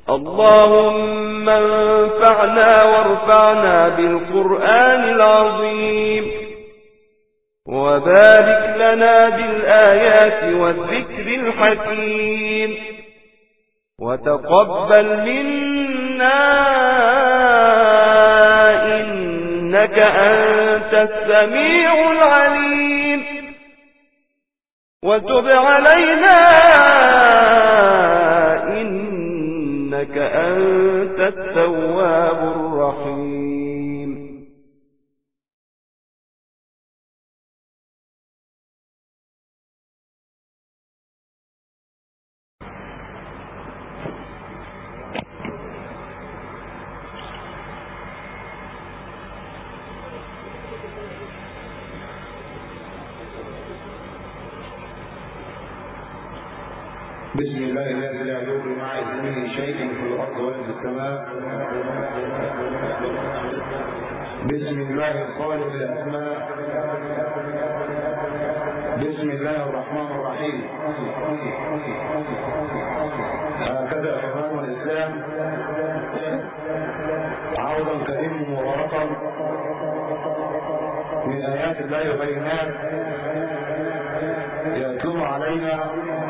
اللهم انفعنا وارفعنا بالقرآن العظيم وبارك لنا بالآيات والذكر الحكيم وتقبل منا إنك أنت السميع العليم وتب علينا إنك أنت التواب الرحيم. بسم الله الذي لا يضر مع اسمه شيء في الارض ولا في السماء. بسم الله الخالق الاسماء. بسم الله الرحمن الرحيم. هكذا افهام الاسلام عوضا كريما مباركا من ايات الله وبينات يتلو علينا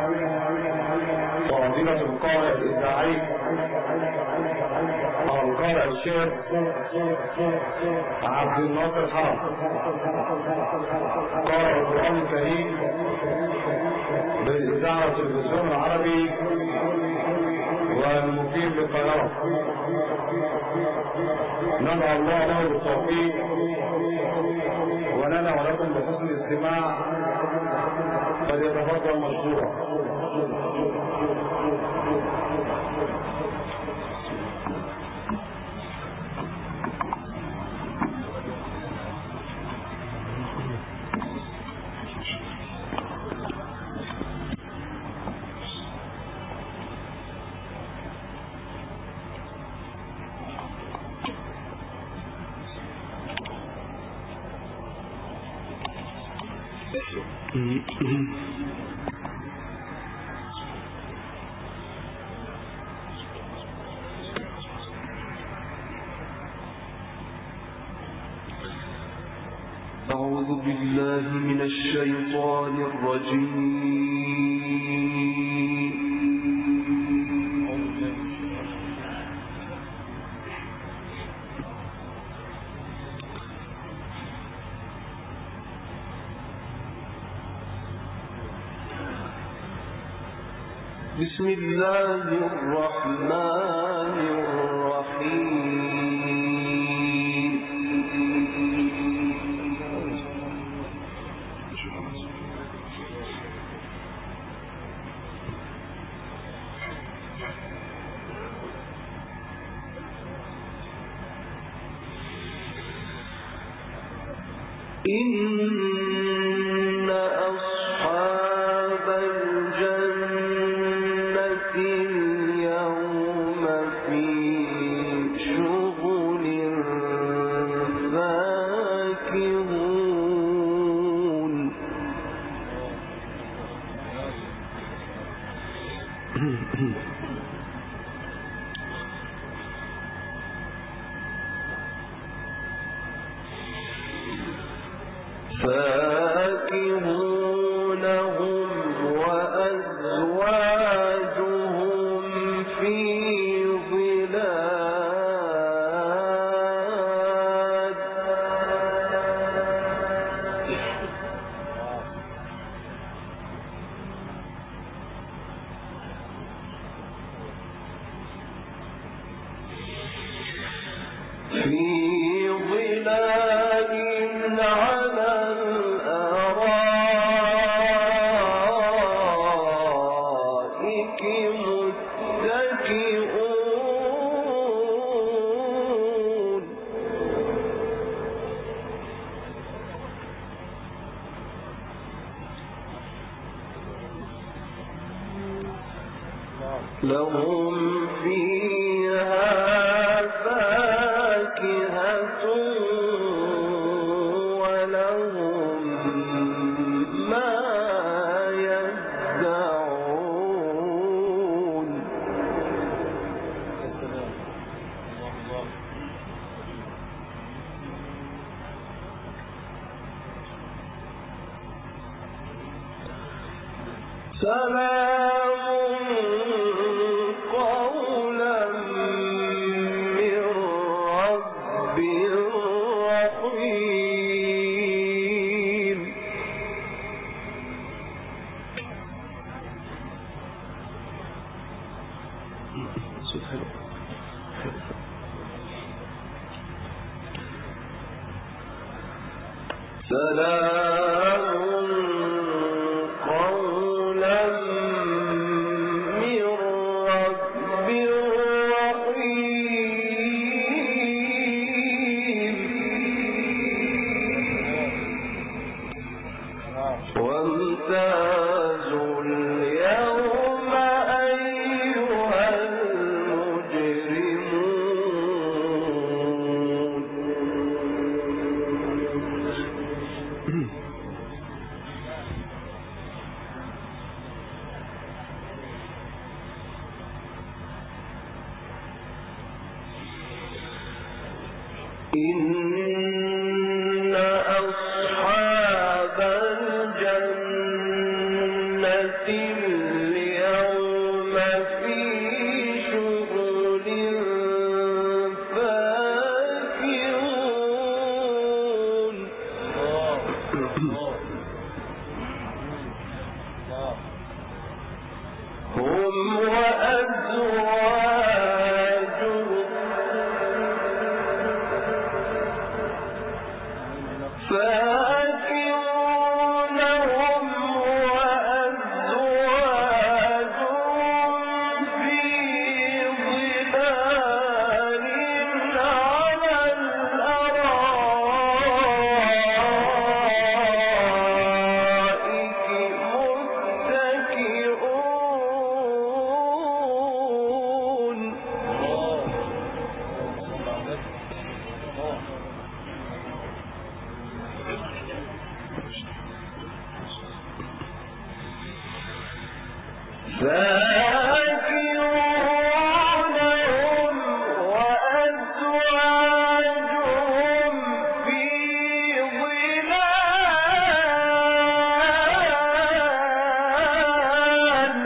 فضيلة القارئ الإذاعي أو القارئ الشيخ عبد الناصر حرب، قارئ القرآن الكريم بالإذاعة والتلفزيون العربي والمقيم بالقاهرة. ندعو الله له بالتوفيق ولنا ولكم بحسن الاستماع، فليتفضل مشكورا. أعوذ بالله من الشيطان الرجيم. بسم الله الرحمن الرحيم. إن أصحاب الجنة اليوم في شغل فاكهون. فاكهون هم وأزواجهم في ظلال. في ظلال على الأرائك متكئون. لهم فيها فاكهة ولهم ما يدعون. إن أصحاب الجنة اليوم في شغل فاكهون هم وأزواجهم فاكهون هم وأزواجهم في ظلال على الأرائك متكئون فاكهون هم وأزواجهم في ظلال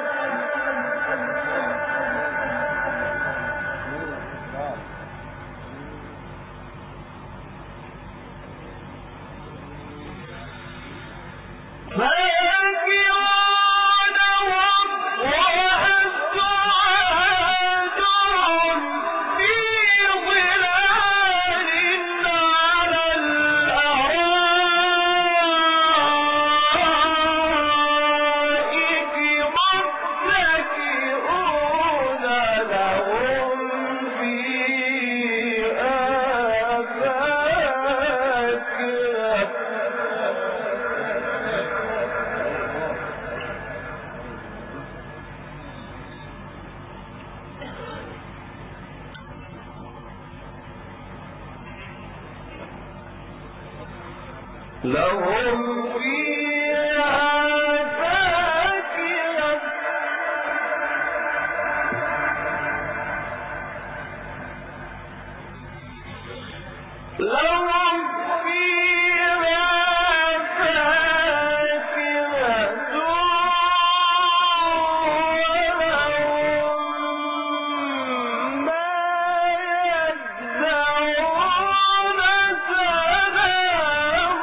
لهم فيها فاكهة لهم فيها فاكهة ولهم ما يدعون سلام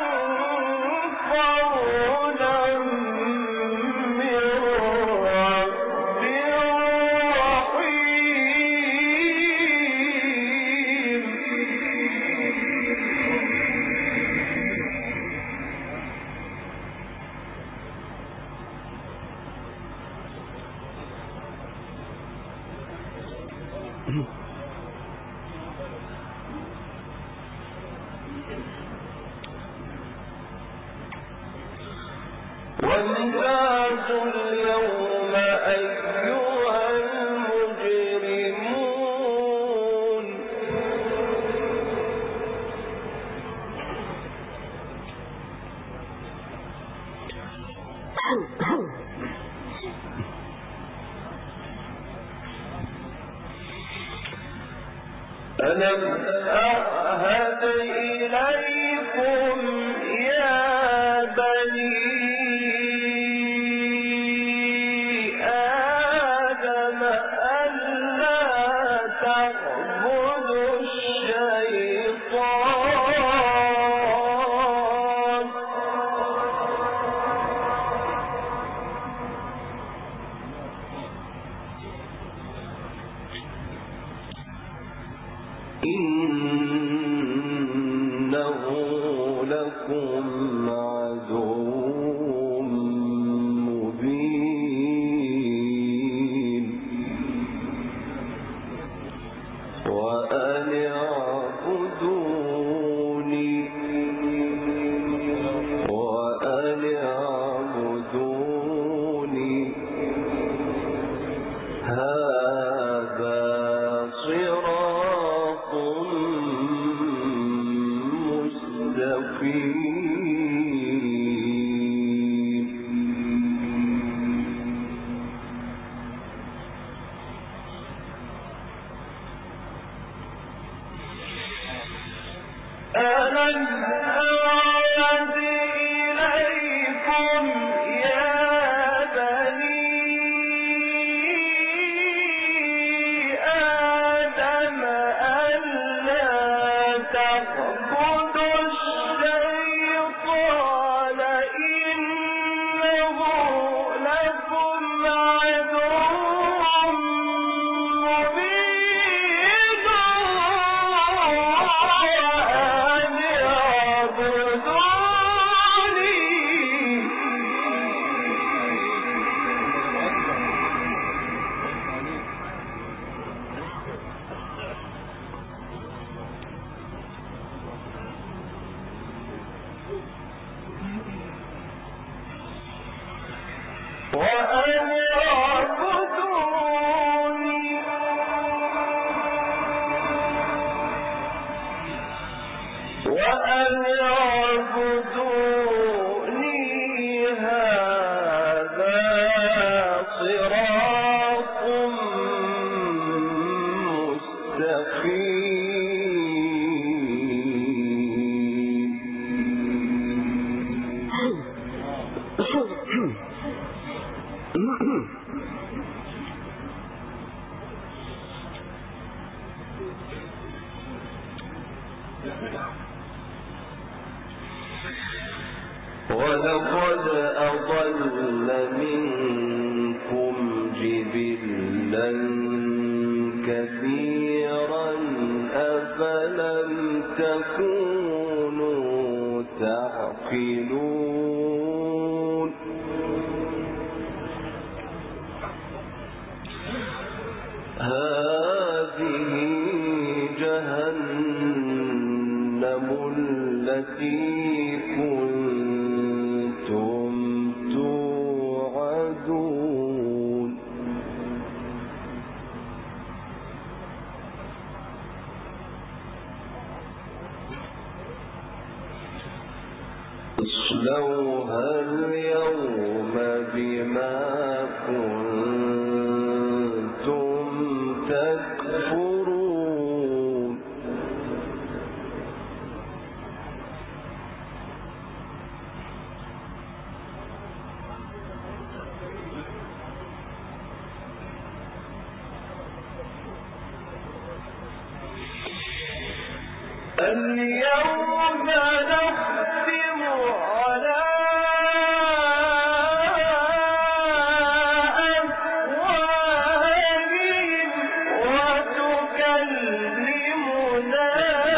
قولا من رب رحيم وامتازوا اليوم أيها المجرمون ألم أعهد إليكم يا بني ولقد أضل منكم جبلا كثيرا أفلم تكونوا تعقلون هذه جهنم التي كنتم توعدون اصلوها اليوم بما كنتم تكفرون اليوم نختم على أفواههم وتكلمنا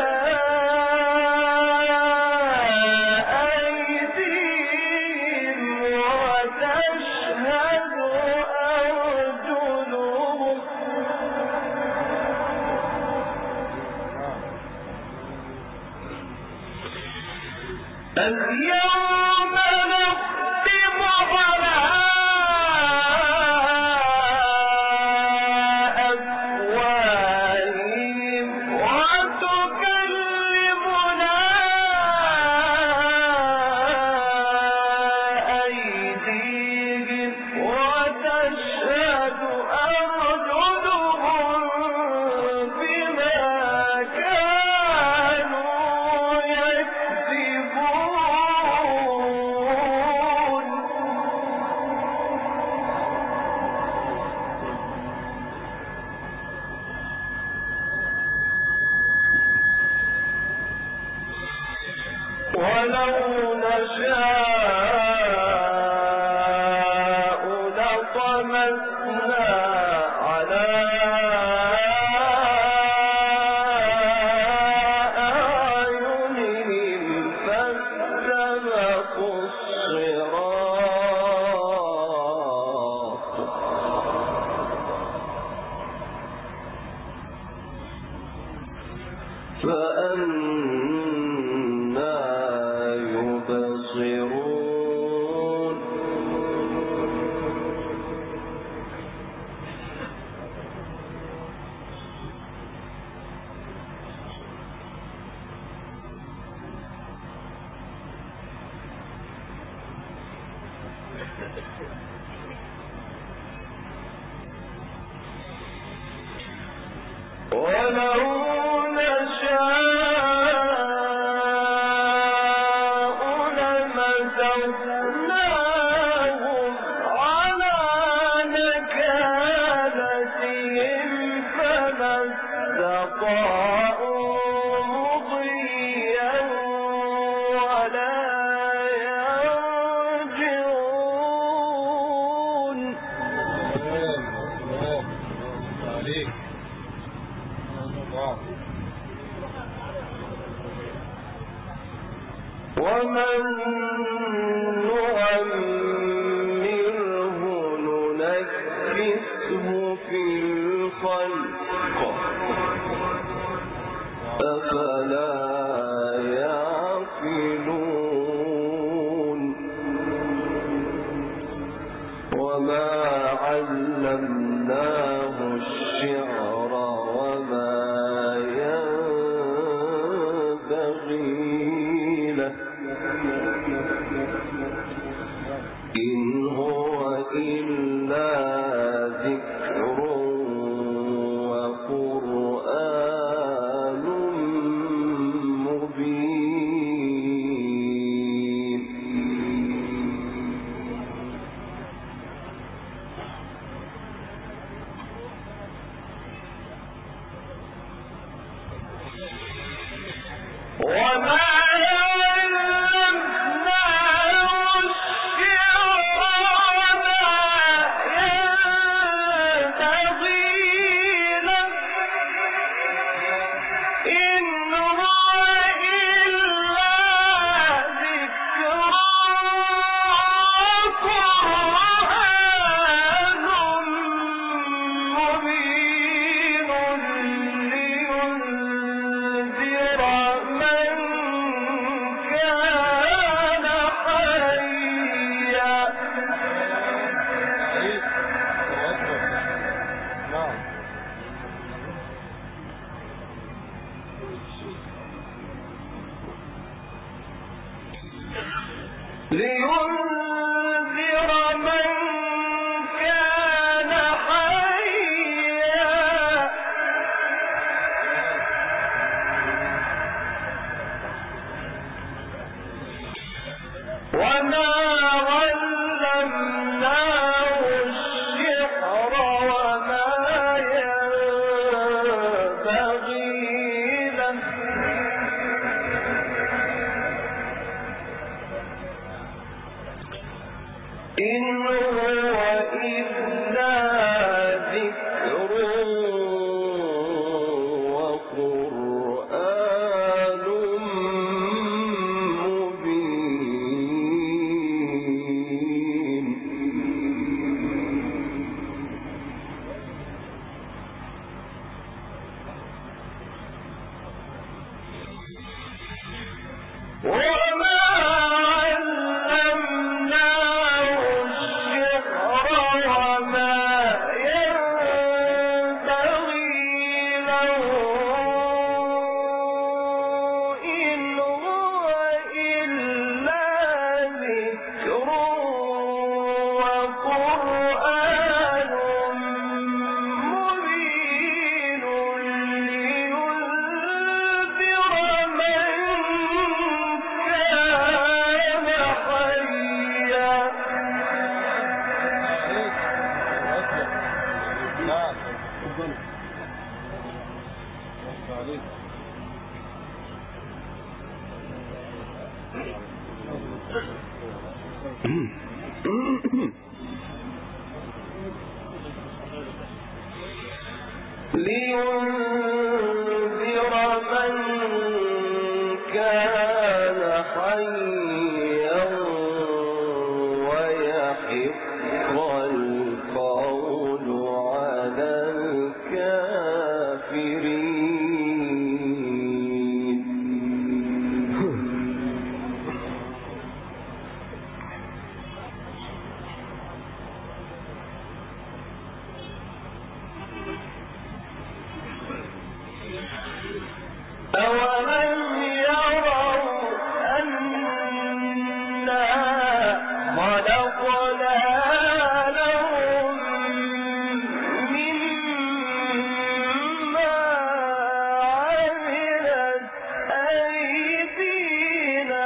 أيديهم وتشهد أرجلهم اليوم نختم على أفواههم وتكلمنا أيديهم وتشهد أرجلهم بما كانوا يكسبون لينذر من كان حيا ويحق القول على الكافرين. أولم يروا أنا خلقنا لهم مما عملت أيدينا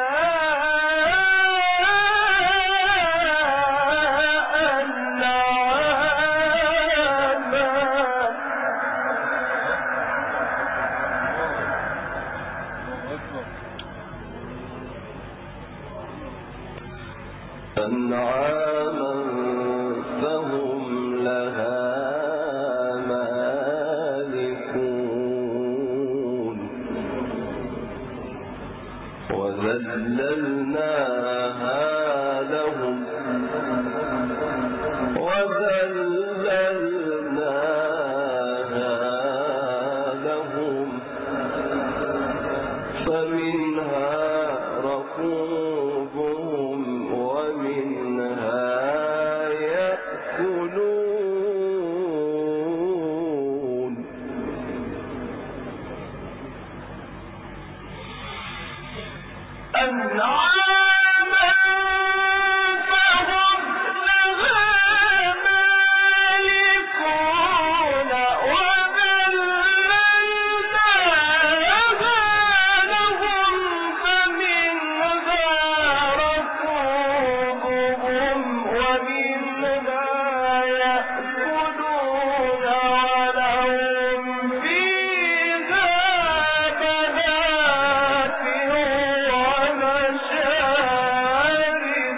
أنعاما فهم لها مالكون وذللناها لهم فمنها ركوبهم ومنها يأكلون. أنعاما فهم لها مالكون وذللناها لهم فمنها ركوبهم ومنها يأكلون ولهم فيها منافع ومشارب.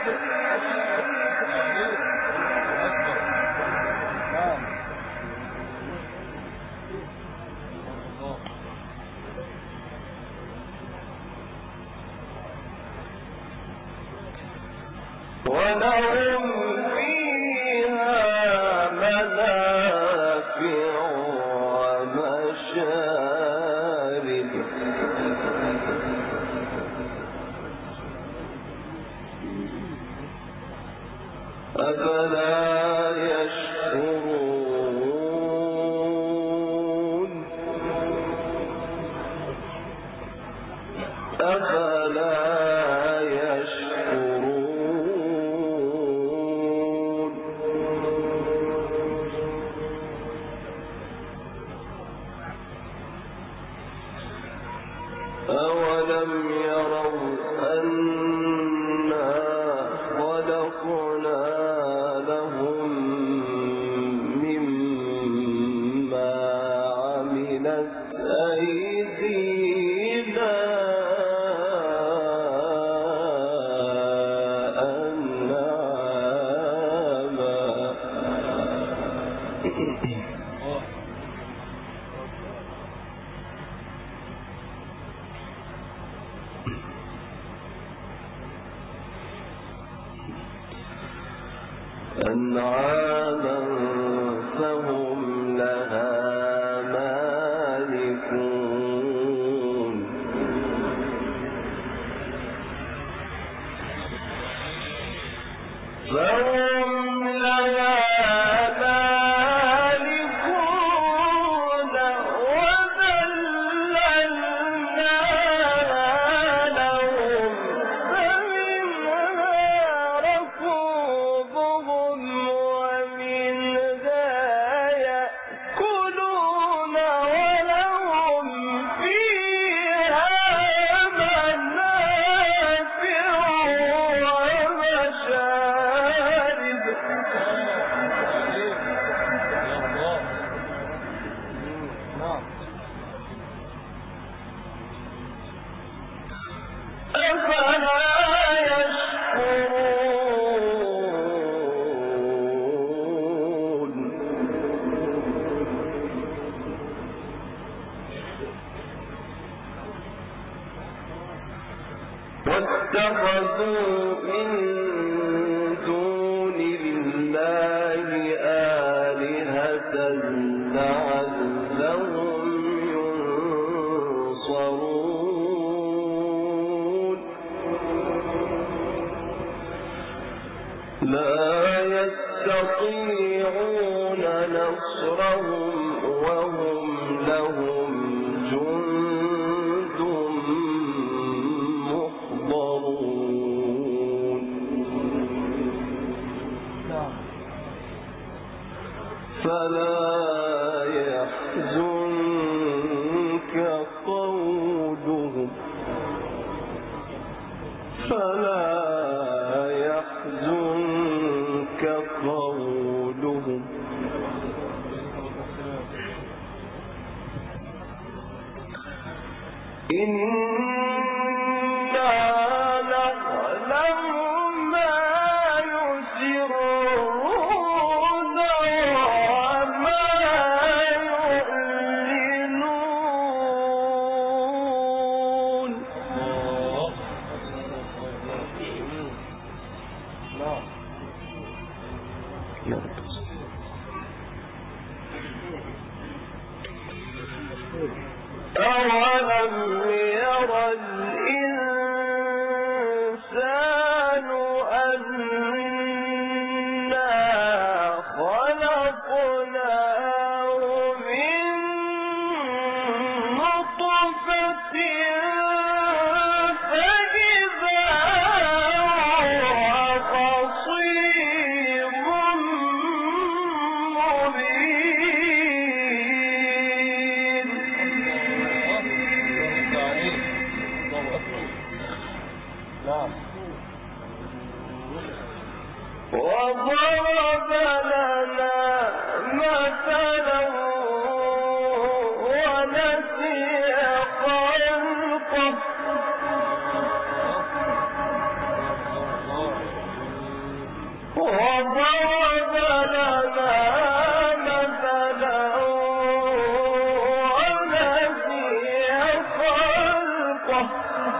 ولهم فيها منافع ومشارب. أفلا يشكرون أفلا يشكرون أولم يروا أنا خلقنا لهم مما عملت أيدينا أنعاما فهم لها مالكون فهم لها مالكون وذللناها لهم فمنها ركوبهم ومنها يأكلون ولهم فيها منافع ومشارب. أفلا اتخذوا من دون الله آلهة لعلهم ينصرون لا يستطيعون نصرهم وهم لهم جند محضرون فلا يحزنك قولهم إنا نعلم ما يسرون وما يعلنون أولم ير الإنسان أنا خلقناه من نطفة فإذا هو خصيم مبين وضرب لنا مثلا ونسي خلقه وضرب لنا مثلا ونسي خلقه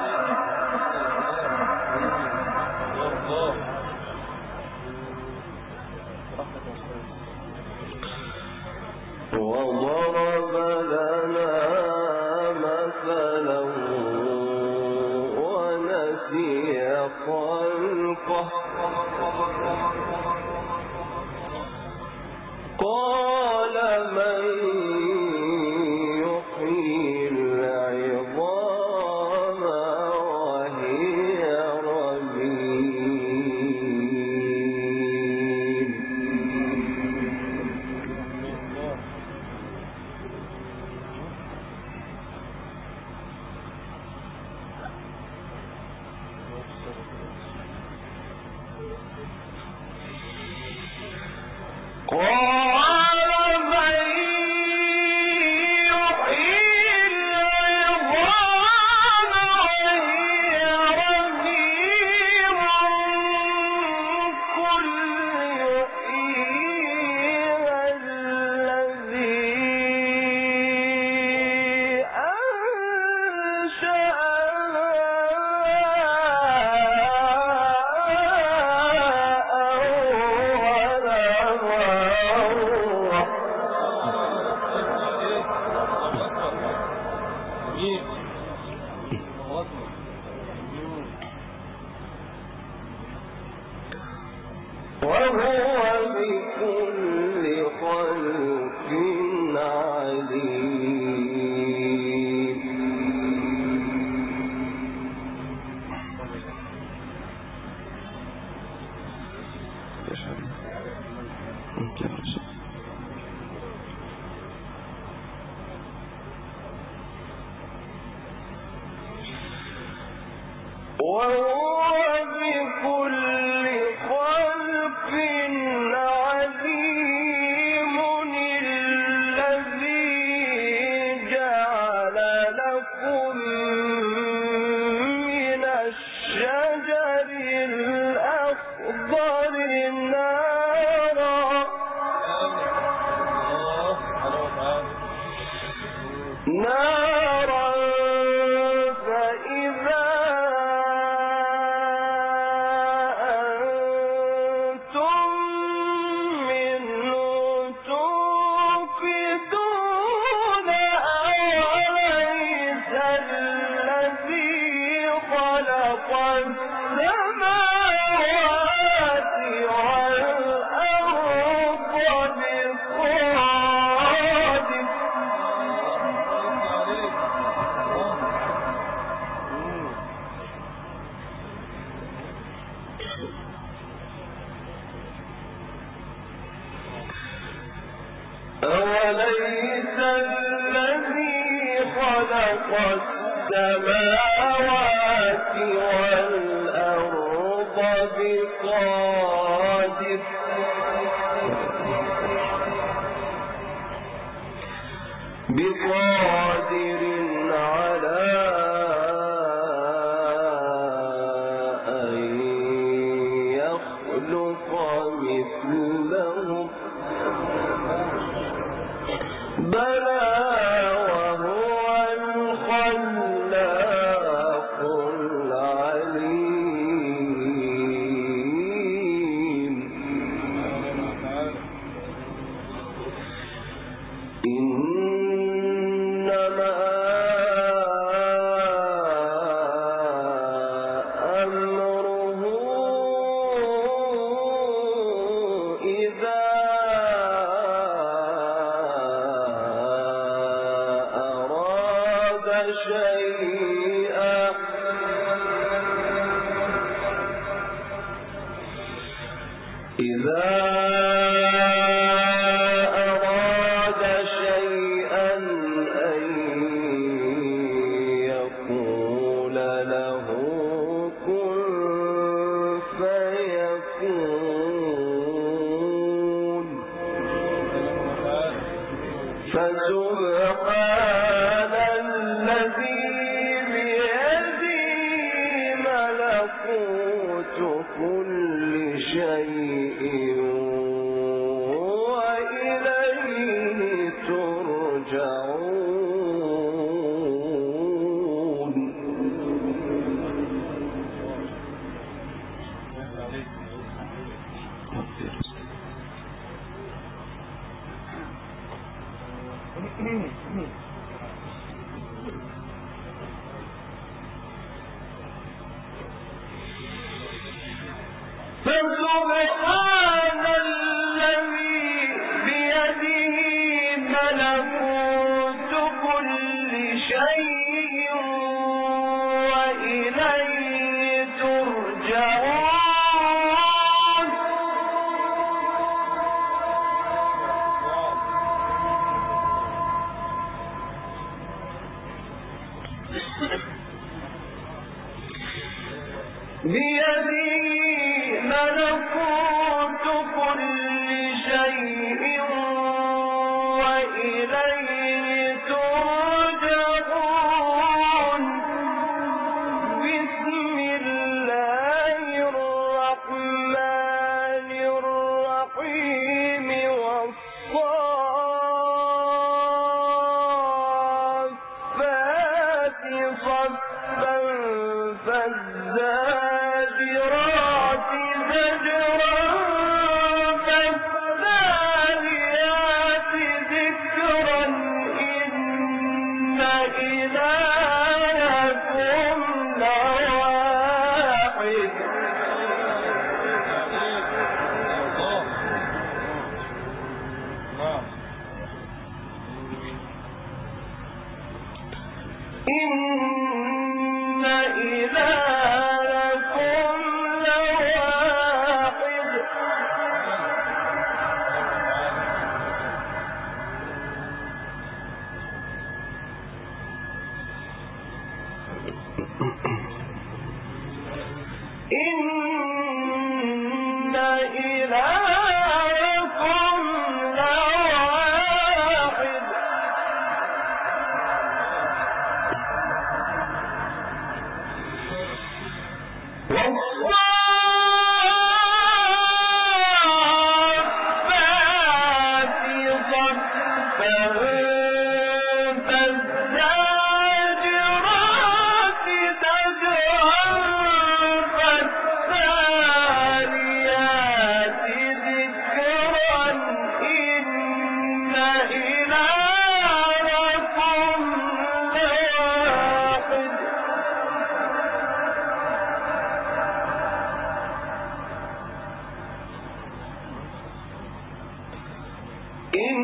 وضرب لنا مثلا ونسي خلقه قال من يحيي العظام وهي رميم وهو بكل خلق عليم وهو بكل خلق عليم الذي جعل لكم من الشجر الأخضر نارا فإذا خلق السماوات والأرض بقادر على أن يخلق مثلهم بلى وهو الخلاق العليم إنما أمره إذا أراد شيئا أن يقول له كن فيكون فسبحان الذي بيده ملكوت كل شيء وإليه ترجعون فسبحان الذي بيده ملكوت كل شيء وإليه ترجعون بيده ملكوت كل شيء وإليه ترجعون بسم الله الرحمن الرحيم والصافات صفا فالزاجرات زجرا فالتاليات ذكرا إن إلهكم لواحد إن إلهكم لواحد إن إلهكم لواحد والصافات صفا فالزاجرات زجرا فالتاليات ذكرا إن إلهكم لواحد إن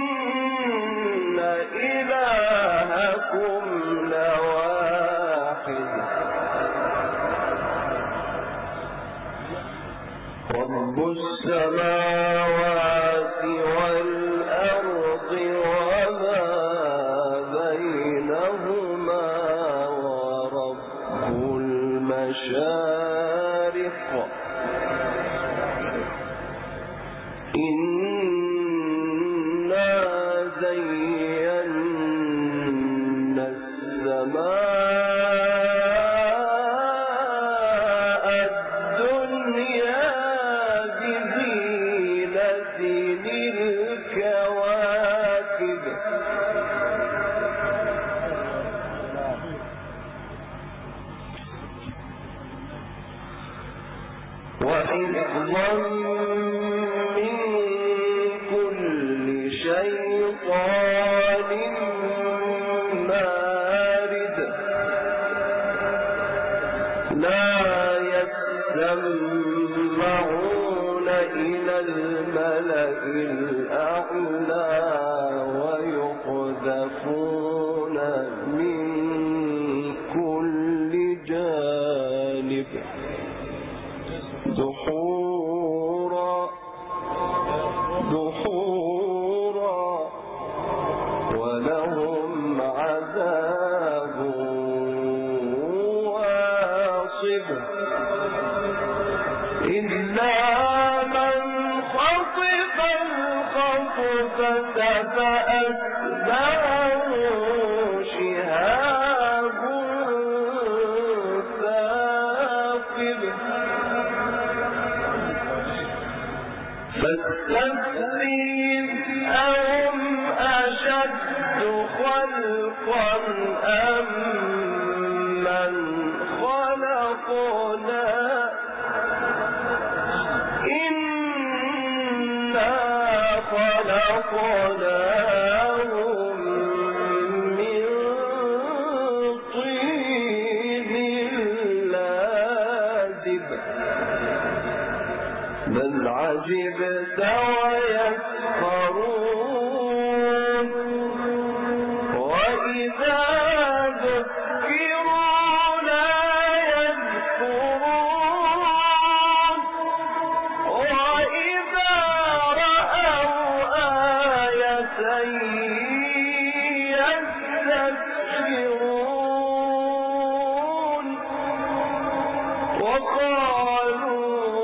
إلهكم لواحد رب السماوات والأرض وما بينهما السماء الدنيا بزينة الكواكب وحفظا من كل شيطان مارد لا يسمعون إلى الملأ الأعلى ويقذفون من كل جانب دحورا ولهم عذاب واصب إلا من خطف الخطفة فأتبعه شهاب ثاقب فاستفتهم أهم أشد خلقا أم من خلقنا إنا خلقناهم من طين لازب بل عجبت ويسخرون وإذا ذكروا لا يذكرون وإذا رأوا آية يستكبرون وقالوا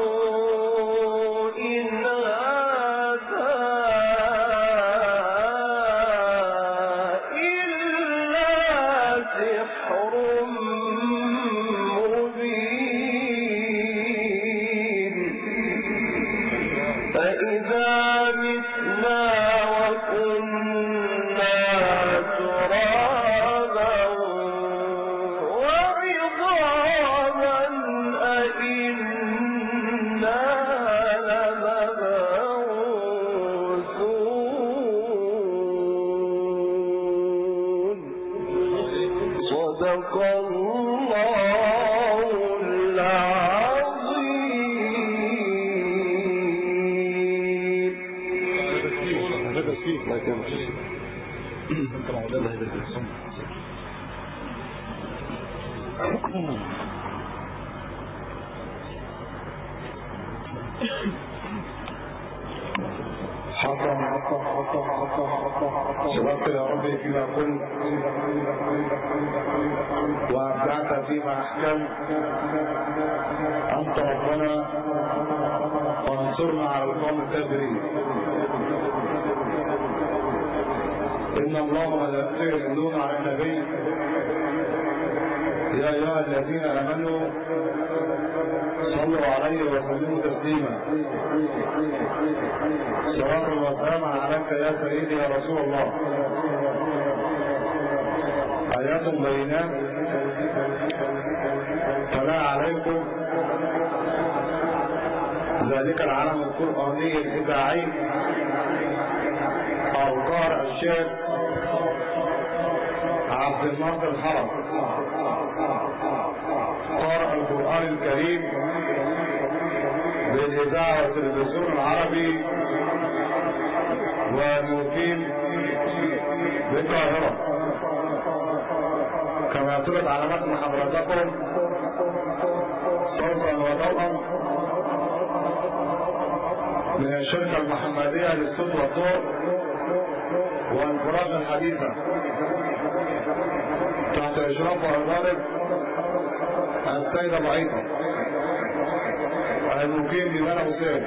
صدقت يا ربي فيما قلت وأبدعت فيما أحكمت أنت ربنا وانصرنا على القوم الكافرين. إن الله وملائكته يصلون على النبي يا أيها الذين آمنوا صلوا عليه وسلموا تسليما. صلاة وسلام عليك يا سيدي يا رسول الله. آيات بينات تلا عليكم ذلك العلم القرآني الإذاعي أوقار الشيخ عبد الناصر الحرب قارئ القرآن الكريم بالإذاعة والتلفزيون العربي ومقيم بالقاهرة. كما ترد على متن حضراتكم صوتا وضوءا من الشركة المحمدية للصوت والضوء والإنفراج الحديثة تحت إشراف وإدارة السيدة بعيطة المقيم بمنى حسين.